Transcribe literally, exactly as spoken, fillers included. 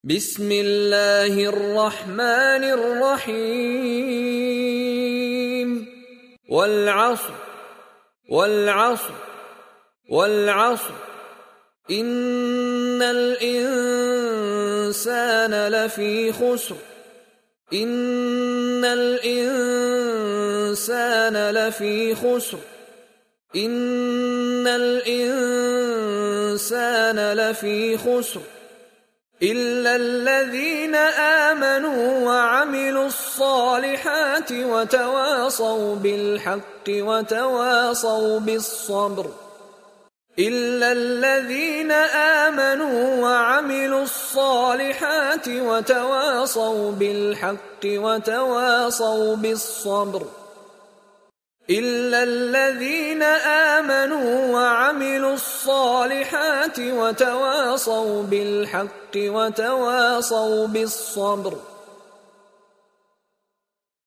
बिस्मिल्लाहिर रहमानिर रहीम। वल अस्र वल अस्र वल अस्र इन्नल इंसाना लफी खुस्र इन्नल इंसाना लफी खुस्र इन्नल इंसाना लफी खुस्र इल्लल्लज़ीना आमनू व अमिलुस्सालिहाति व तवासौ बिलहक्कि व तवासौ बिस्सब्र इल्लल्लज़ीना आमनू व अमिलुस्सालिहाति व तवासौ बिलहक्कि व तवासौ बिस्सब्र इल्लल्लज़ीना आमनू व अमिलुस्सालिहाति व तवासौ बिलहक्कि व तवासौ बिस्सब्र।